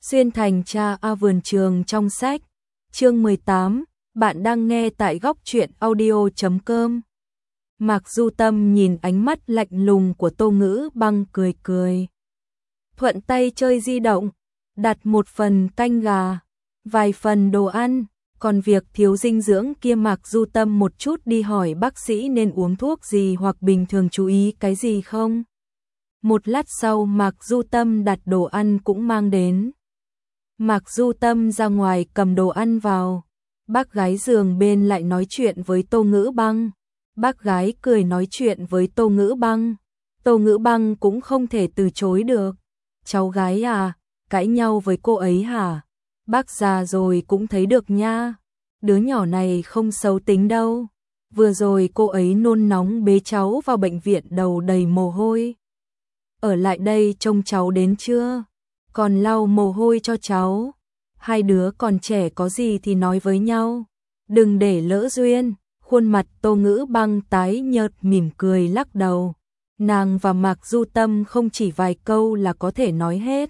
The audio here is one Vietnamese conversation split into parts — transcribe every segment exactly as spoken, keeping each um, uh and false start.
Xuyên thành cha A vườn trường trong sách. Chương mười tám, bạn đang nghe tại góc truyện audio chấm com. Mạc Du Tâm nhìn ánh mắt lạnh lùng của Tô Ngữ Băng cười cười. Thuận tay chơi di động, đặt một phần canh gà, vài phần đồ ăn, còn việc thiếu dinh dưỡng kia Mạc Du Tâm một chút đi hỏi bác sĩ nên uống thuốc gì hoặc bình thường chú ý cái gì không. Một lát sau Mạc Du Tâm đặt đồ ăn cũng mang đến. Mạc Du Tâm ra ngoài cầm đồ ăn vào, bác gái giường bên lại nói chuyện với Tô Ngữ Băng. Bác gái cười nói chuyện với Tô Ngữ Băng, Tô Ngữ Băng cũng không thể từ chối được. Cháu gái à, cãi nhau với cô ấy hả? Bác già rồi cũng thấy được nha, đứa nhỏ này không xấu tính đâu. Vừa rồi cô ấy nôn nóng bế cháu vào bệnh viện đầu đầy mồ hôi. Ở lại đây trông cháu đến chưa? Còn lau mồ hôi cho cháu. Hai đứa còn trẻ có gì thì nói với nhau, đừng để lỡ duyên. Khuôn mặt Tô Ngữ Băng tái nhợt mỉm cười lắc đầu. Nàng và Mạc Du Tâm không chỉ vài câu là có thể nói hết.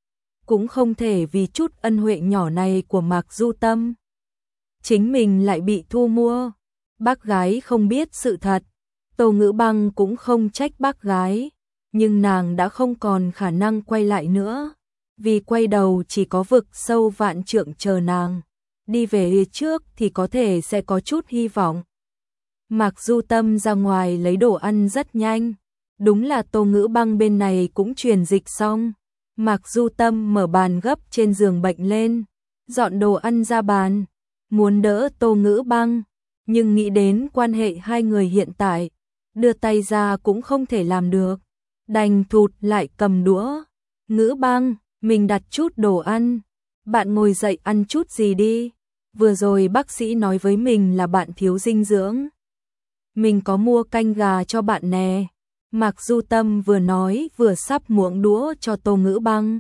Cũng không thể vì chút ân huệ nhỏ này của Mạc Du Tâm chính mình lại bị thu mua. Bác gái không biết sự thật, Tô Ngữ Băng cũng không trách bác gái, nhưng nàng đã không còn khả năng quay lại nữa. Vì quay đầu chỉ có vực sâu vạn trượng chờ nàng. Đi về phía trước thì có thể sẽ có chút hy vọng. Mạc Du Tâm ra ngoài lấy đồ ăn rất nhanh. Đúng là Tô Ngữ Băng bên này cũng truyền dịch xong. Mạc Du Tâm mở bàn gấp trên giường bệnh lên, dọn đồ ăn ra bàn, muốn đỡ Tô Ngữ Băng, nhưng nghĩ đến quan hệ hai người hiện tại, đưa tay ra cũng không thể làm được, đành thụt lại cầm đũa. Ngữ Băng, mình đặt chút đồ ăn, bạn ngồi dậy ăn chút gì đi. Vừa rồi bác sĩ nói với mình là bạn thiếu dinh dưỡng. Mình có mua canh gà cho bạn nè. Mạc Du Tâm vừa nói vừa sắp muỗng đũa cho Tô Ngữ Băng.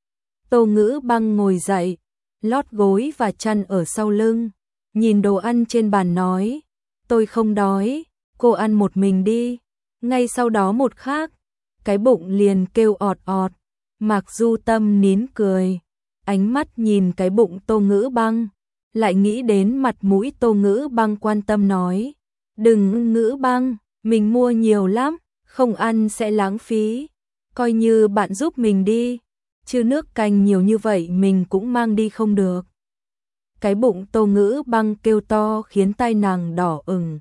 Tô Ngữ Băng ngồi dậy, lót gối và chăn ở sau lưng, nhìn đồ ăn trên bàn nói, tôi không đói, cô ăn một mình đi. Ngay sau đó một khắc, cái bụng liền kêu ọt ọt. Mạc Du Tâm nín cười, ánh mắt nhìn cái bụng Tô Ngữ Băng, lại nghĩ đến mặt mũi Tô Ngữ Băng quan tâm nói, đừng Ngữ Băng, mình mua nhiều lắm, không ăn sẽ lãng phí, coi như bạn giúp mình đi, chứ nước canh nhiều như vậy mình cũng mang đi không được. Cái bụng Tô Ngữ Băng kêu to khiến tai nàng đỏ ửng.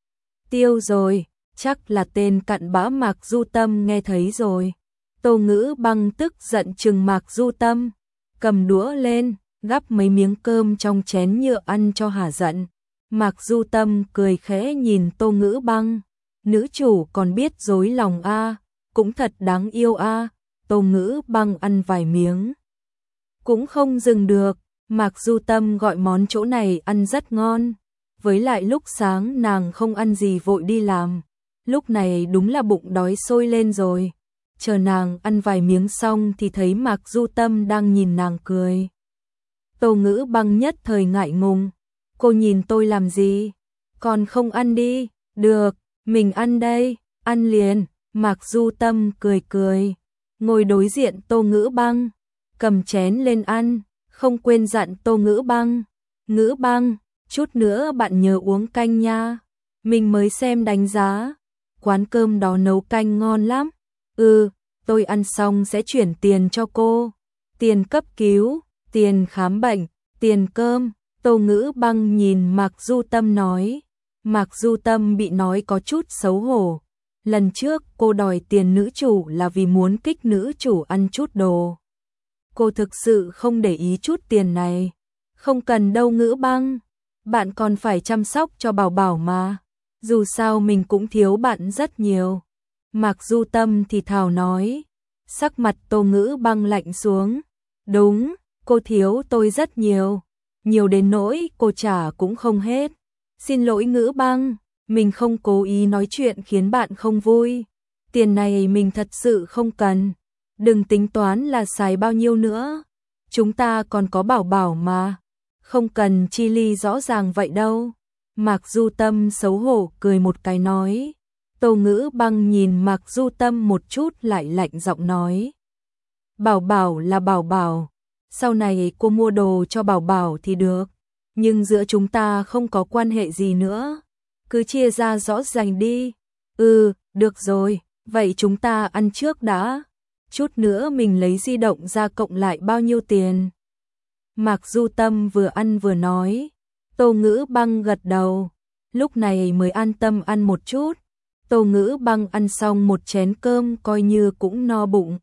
Tiêu rồi, chắc là tên cặn bã Mạc Du Tâm nghe thấy rồi. Tô Ngữ Băng tức giận trừng Mạc Du Tâm, cầm đũa lên, gắp mấy miếng cơm trong chén nhựa ăn cho hả giận. Mạc Du Tâm cười khẽ nhìn Tô Ngữ Băng, nữ chủ còn biết dối lòng a, cũng thật đáng yêu a. Tô Ngữ Băng ăn vài miếng, cũng không dừng được. Mạc Du Tâm gọi món chỗ này ăn rất ngon, với lại lúc sáng nàng không ăn gì vội đi làm, lúc này đúng là bụng đói sôi lên rồi. Chờ nàng ăn vài miếng xong thì thấy Mạc Du Tâm đang nhìn nàng cười. Tô Ngữ Băng nhất thời ngại ngùng, cô nhìn tôi làm gì? Còn không ăn đi? Được, mình ăn đây, ăn liền. Mạc Du Tâm cười cười, ngồi đối diện Tô Ngữ Băng, cầm chén lên ăn, không quên dặn Tô Ngữ Băng, Ngữ Băng, chút nữa bạn nhớ uống canh nha, mình mới xem đánh giá, quán cơm đó nấu canh ngon lắm. Ừ, tôi ăn xong sẽ chuyển tiền cho cô, tiền cấp cứu, tiền khám bệnh, tiền cơm. Tô Ngữ Băng nhìn Mạc Du Tâm nói. Mạc Du Tâm bị nói có chút xấu hổ. Lần trước cô đòi tiền nữ chủ là vì muốn kích nữ chủ ăn chút đồ. Cô thực sự không để ý chút tiền này. Không cần đâu Ngữ Băng, bạn còn phải chăm sóc cho Bảo Bảo mà, dù sao mình cũng thiếu bạn rất nhiều. Mạc Du Tâm thì thào nói. Sắc mặt Tô Ngữ Băng lạnh xuống. Đúng, cô thiếu tôi rất nhiều, nhiều đến nỗi cô trả cũng không hết. Xin lỗi Ngữ Băng, mình không cố ý nói chuyện khiến bạn không vui. Tiền này mình thật sự không cần, đừng tính toán là xài bao nhiêu nữa. Chúng ta còn có Bảo Bảo mà, không cần chi ly rõ ràng vậy đâu. Mạc Du Tâm xấu hổ cười một cái nói. Tô Ngữ Băng nhìn Mạc Du Tâm một chút lại lạnh giọng nói. Bảo Bảo là Bảo Bảo, sau này cô mua đồ cho Bảo Bảo thì được, nhưng giữa chúng ta không có quan hệ gì nữa, cứ chia ra rõ ràng đi. Ừ, được rồi, vậy chúng ta ăn trước đã, chút nữa mình lấy di động ra cộng lại bao nhiêu tiền. Mạc Du Tâm vừa ăn vừa nói. Tô Ngữ Băng gật đầu, lúc này mới an tâm ăn một chút. Tô Ngữ Băng ăn xong một chén cơm coi như cũng no bụng.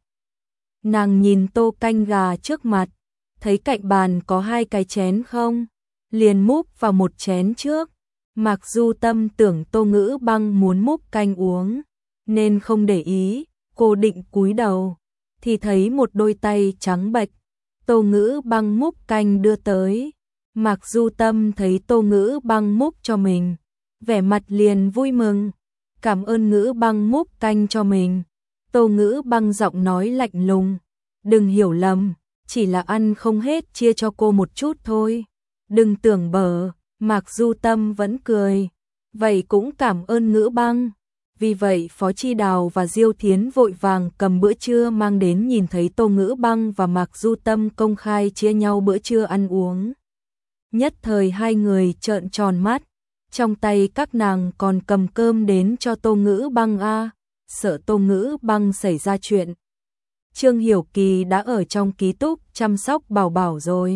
Nàng nhìn tô canh gà trước mặt, thấy cạnh bàn có hai cái chén không, liền múc vào một chén trước. Mạc Du Tâm tưởng Tô Ngữ Băng muốn múc canh uống, nên không để ý, cô định cúi đầu, thì thấy một đôi tay trắng bệch. Tô Ngữ Băng múc canh đưa tới. Mạc Du Tâm thấy Tô Ngữ Băng múc cho mình, vẻ mặt liền vui mừng, cảm ơn Ngữ Băng múc canh cho mình. Tô Ngữ Băng giọng nói lạnh lùng, đừng hiểu lầm, chỉ là ăn không hết chia cho cô một chút thôi, đừng tưởng bở. Mạc Du Tâm vẫn cười, vậy cũng cảm ơn Ngữ Băng. Vì vậy Phó Chi Đào và Diêu Thiến vội vàng cầm bữa trưa mang đến, nhìn thấy Tô Ngữ Băng và Mạc Du Tâm công khai chia nhau bữa trưa ăn uống. Nhất thời hai người trợn tròn mắt, trong tay các nàng còn cầm cơm đến cho Tô Ngữ Băng a, sợ Tô Ngữ Băng xảy ra chuyện. Trương Hiểu Kỳ đã ở trong ký túc chăm sóc Bảo Bảo rồi.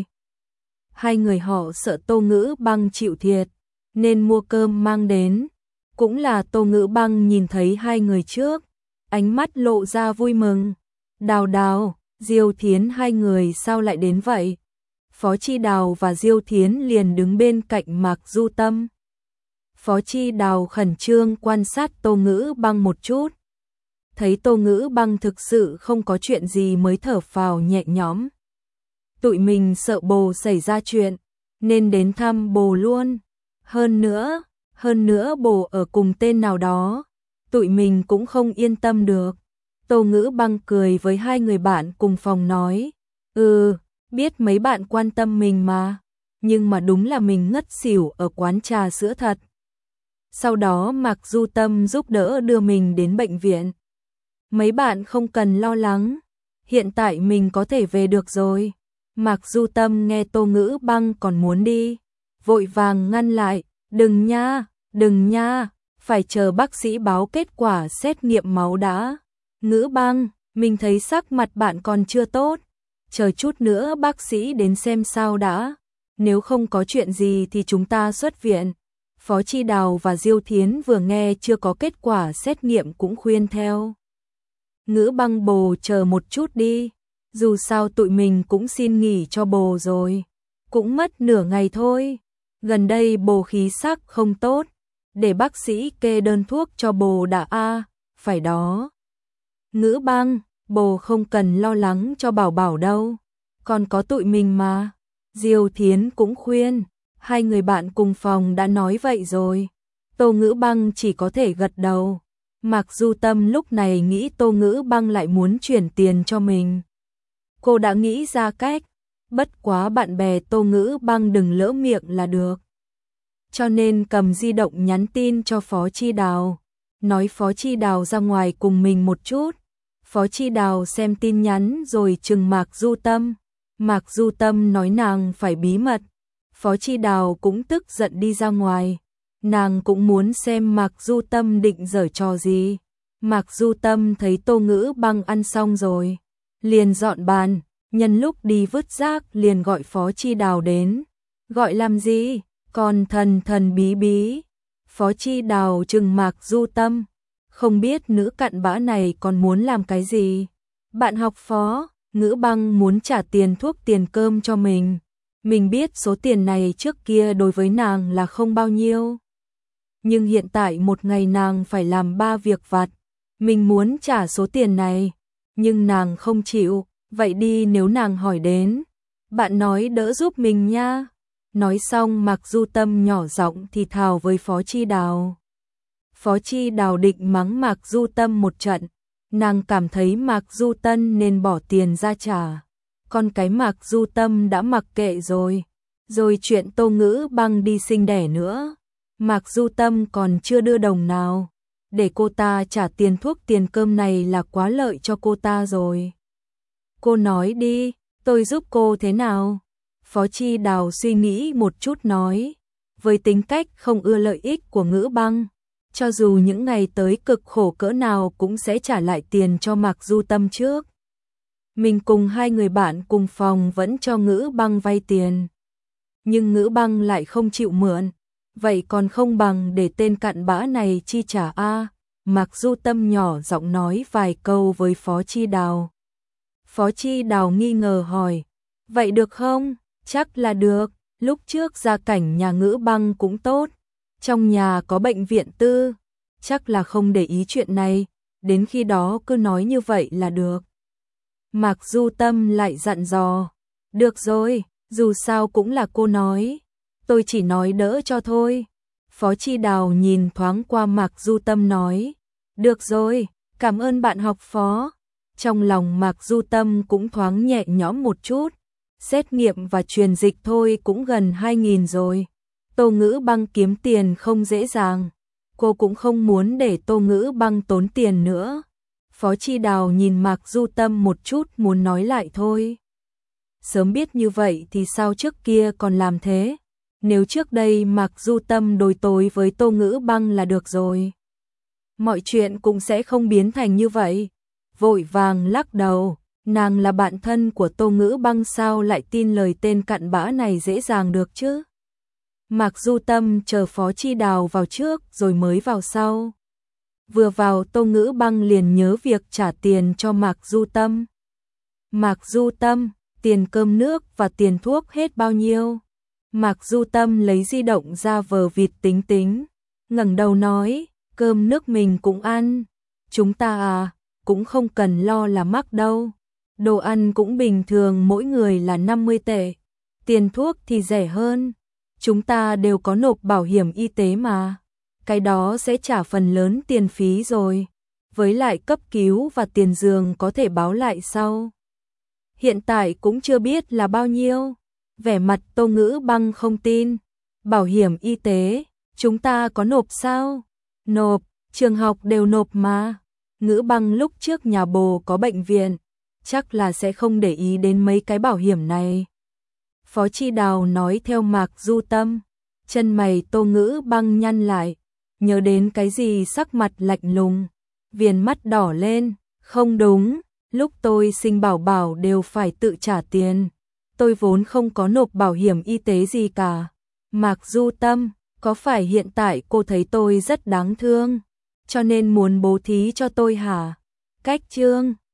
Hai người họ sợ Tô Ngữ Băng chịu thiệt, nên mua cơm mang đến. Cũng là Tô Ngữ Băng nhìn thấy hai người trước, ánh mắt lộ ra vui mừng. Đào Đào, Diêu Thiến hai người sao lại đến vậy? Phó Chi Đào và Diêu Thiến liền đứng bên cạnh Mạc Du Tâm. Phó Chi Đào khẩn trương quan sát Tô Ngữ Băng một chút. Thấy Tô Ngữ Băng thực sự không có chuyện gì mới thở phào nhẹ nhõm. Tụi mình sợ bồ xảy ra chuyện, nên đến thăm bồ luôn. Hơn nữa, hơn nữa bồ ở cùng tên nào đó, tụi mình cũng không yên tâm được. Tô Ngữ Băng cười với hai người bạn cùng phòng nói, ừ, biết mấy bạn quan tâm mình mà, nhưng mà đúng là mình ngất xỉu ở quán trà sữa thật. Sau đó Mạc Du Tâm giúp đỡ đưa mình đến bệnh viện. Mấy bạn không cần lo lắng, hiện tại mình có thể về được rồi. Mạc Du Tâm nghe Tô Ngữ Băng còn muốn đi, vội vàng ngăn lại, đừng nha, đừng nha, phải chờ bác sĩ báo kết quả xét nghiệm máu đã. Ngữ Băng, mình thấy sắc mặt bạn còn chưa tốt, chờ chút nữa bác sĩ đến xem sao đã, nếu không có chuyện gì thì chúng ta xuất viện. Phó Chi Đào và Diêu Thiến vừa nghe chưa có kết quả xét nghiệm cũng khuyên theo. Ngữ Băng bồ chờ một chút đi, dù sao tụi mình cũng xin nghỉ cho bồ rồi, cũng mất nửa ngày thôi. Gần đây bồ khí sắc không tốt, để bác sĩ kê đơn thuốc cho bồ đã a, phải đó. Ngữ Băng, bồ không cần lo lắng cho Bảo Bảo đâu, còn có tụi mình mà. Diêu Thiến cũng khuyên, hai người bạn cùng phòng đã nói vậy rồi. Tô Ngữ Băng chỉ có thể gật đầu. Mạc Du Tâm lúc này nghĩ Tô Ngữ Băng lại muốn chuyển tiền cho mình. Cô đã nghĩ ra cách, bất quá bạn bè Tô Ngữ Băng đừng lỡ miệng là được. Cho nên cầm di động nhắn tin cho Phó Chi Đào, nói Phó Chi Đào ra ngoài cùng mình một chút. Phó Chi Đào xem tin nhắn rồi trừng Mạc Du Tâm. Mạc Du Tâm nói nàng phải bí mật. Phó Chi Đào cũng tức giận đi ra ngoài. Nàng cũng muốn xem Mạc Du Tâm định giở trò gì. Mạc Du Tâm thấy Tô Ngữ Băng ăn xong rồi, liền dọn bàn, nhân lúc đi vứt rác liền gọi Phó Chi Đào đến. Gọi làm gì? Còn thần thần bí bí. Phó Chi Đào trừng Mạc Du Tâm, không biết nữ cặn bã này còn muốn làm cái gì. Bạn học Phó, Ngữ Băng muốn trả tiền thuốc tiền cơm cho mình. Mình biết số tiền này trước kia đối với nàng là không bao nhiêu, nhưng hiện tại một ngày nàng phải làm ba việc vặt. Mình muốn trả số tiền này, nhưng nàng không chịu. Vậy đi, nếu nàng hỏi đến, bạn nói đỡ giúp mình nha. Nói xong Mạc Du Tâm nhỏ giọng thì thào với Phó Chi Đào. Phó Chi Đào định mắng Mạc Du Tâm một trận, nàng cảm thấy Mạc Du Tân nên bỏ tiền ra trả. Con cái Mạc Du Tâm đã mặc kệ rồi. Rồi chuyện Tô Ngữ Băng đi sinh đẻ nữa, Mạc Du Tâm còn chưa đưa đồng nào. Để cô ta trả tiền thuốc tiền cơm này là quá lợi cho cô ta rồi. Cô nói đi, Tôi giúp cô thế nào? Phó Chi Đào suy nghĩ một chút nói. Với tính cách không ưa lợi ích của Ngữ Băng, cho dù những ngày tới cực khổ cỡ nào cũng sẽ trả lại tiền cho Mạc Du Tâm trước. Mình cùng hai người bạn cùng phòng vẫn cho Ngữ Băng vay tiền. Nhưng Ngữ Băng lại không chịu mượn. Vậy còn không bằng để tên cặn bã này chi trả a. Mạc Du Tâm nhỏ giọng nói vài câu với Phó Chi Đào. Phó Chi Đào nghi ngờ hỏi. Vậy được không? Chắc là được. Lúc trước gia cảnh nhà Ngữ Băng cũng tốt. Trong nhà có bệnh viện tư. Chắc là không để ý chuyện này. Đến khi đó cứ nói như vậy là được. Mạc Du Tâm lại dặn dò. Được rồi, dù sao cũng là cô nói. Tôi chỉ nói đỡ cho thôi. Phó Chi Đào nhìn thoáng qua Mạc Du Tâm nói. Được rồi, cảm ơn bạn học phó. Trong lòng Mạc Du Tâm cũng thoáng nhẹ nhõm một chút. Xét nghiệm và truyền dịch thôi cũng gần hai nghìn rồi. Tô Ngữ Băng kiếm tiền không dễ dàng. Cô cũng không muốn để Tô Ngữ Băng tốn tiền nữa. Phó Chi Đào nhìn Mạc Du Tâm một chút muốn nói lại thôi. Sớm biết như vậy thì sao trước kia còn làm thế? Nếu trước đây Mạc Du Tâm đối tối với Tô Ngữ Băng là được rồi. Mọi chuyện cũng sẽ không biến thành như vậy. Vội vàng lắc đầu, nàng là bạn thân của Tô Ngữ Băng sao lại tin lời tên cặn bã này dễ dàng được chứ? Mạc Du Tâm chờ Phó Chi Đào vào trước rồi mới vào sau. Vừa vào Tô Ngữ Băng liền nhớ việc trả tiền cho Mạc Du Tâm. Mạc Du Tâm, tiền cơm nước và tiền thuốc hết bao nhiêu? Mạc Du Tâm lấy di động ra vờ vịt tính tính, ngẩng đầu nói, cơm nước mình cũng ăn. Chúng ta à, cũng không cần lo là mắc đâu. Đồ ăn cũng bình thường mỗi người là năm mươi tệ. Tiền thuốc thì rẻ hơn. Chúng ta đều có nộp bảo hiểm y tế mà. Cái đó sẽ trả phần lớn tiền phí rồi. Với lại cấp cứu và tiền giường có thể báo lại sau. Hiện tại cũng chưa biết là bao nhiêu. Vẻ mặt Tô Ngữ Băng không tin. Bảo hiểm y tế, chúng ta có nộp sao? Nộp, trường học đều nộp mà. Ngữ Băng lúc trước nhà bồ có bệnh viện, chắc là sẽ không để ý đến mấy cái bảo hiểm này. Phó Chi Đào nói theo Mạc Du Tâm. Chân mày Tô Ngữ Băng nhăn lại, nhớ đến cái gì sắc mặt lạnh lùng, viền mắt đỏ lên. Không đúng, lúc tôi sinh bảo bảo đều phải tự trả tiền. Tôi vốn không có nộp bảo hiểm y tế gì cả. Mạc Du Tâm, có phải hiện tại cô thấy tôi rất đáng thương, cho nên muốn bố thí cho tôi hả? Cách chương